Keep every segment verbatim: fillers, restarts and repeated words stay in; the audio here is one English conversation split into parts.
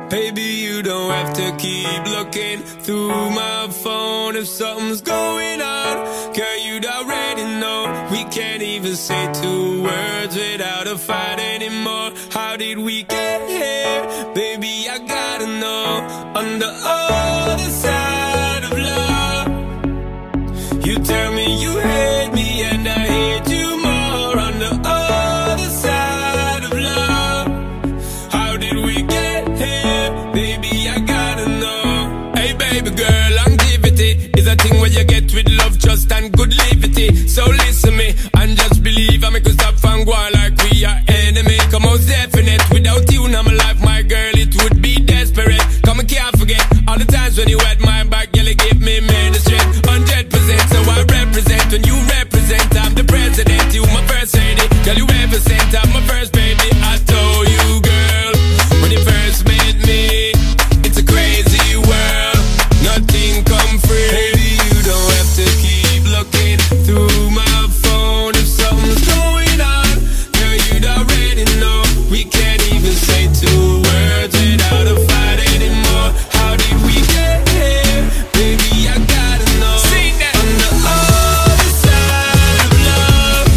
Baby, you don't have to keep looking through my phone if something's going on. Girl, you'd already know. We can't even say two words without a fight anymore. How did we get here? Baby, I gotta know. On the other side of love, you tell me you hate me and I hate you more. On the other side of love, how did we get here? Baby, I gotta know. Hey baby girl, longevity is a thing where you get with love, trust and good liberty. So listen me and just believe I make you stop and go on like we are enemy. Come on, definite, without you now my life, my girl, it would be desperate. Come I can't forget all the times when you had my back, girl, you give me man the strength. Hundred percent, so I represent when you represent. I'm the president, you my first lady. Girl, you represent, I'm my first baby. I told you, girl, when you first met me, it's a crazy world, nothing come free. Baby, you don't have to keep looking through my phone if something's going on. Girl, you'd already know. We can't even say two words without a fight anymore. How did we get here? Baby, I gotta know. Sing that. On the other side of love,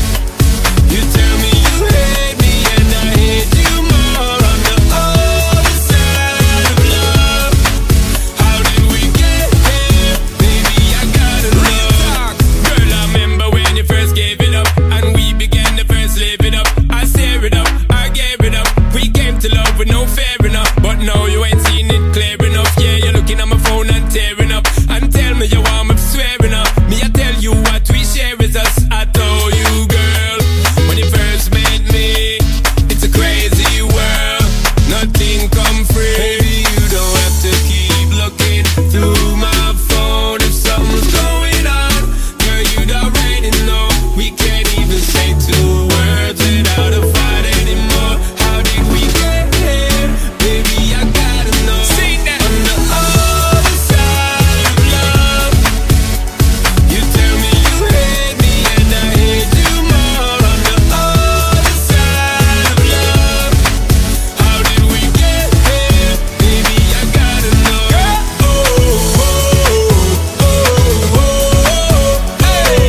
you tell me you hate me and I hate you more. On the other side of love, how did we get here? Baby, I gotta know. Girl, I remember when you first gave it up and we began to first live it up. I stare it up, I gave it up. We came to love with no fair enough, but now you ain't seen it clear enough. Yeah, you're looking at my phone and tearing up and tell me you want me swearing up. Me, I tell you what we share is us. I told you, girl, when you first met me, it's a crazy world, nothing come free. Baby, you don't have to keep looking through my phone if something's going on. Girl, you'd already know. We can't even say two words without a fight anymore. How did we get here? Baby, I gotta know. Sing that. On the other side of love, you tell me you hate me and I hate you more. On the other side of love, how did we get here? Baby, I gotta know. Oh, oh, oh, oh, oh, hey,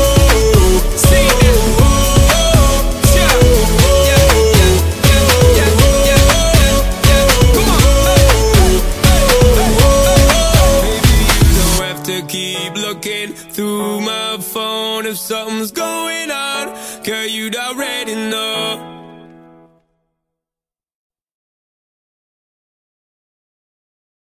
oh, sing that. Oh, yeah, yeah, yeah, yeah, yeah, yeah, yeah. Come on. Baby, you don't have to keep looking through my phone if something's going on. Girl, you'd already know.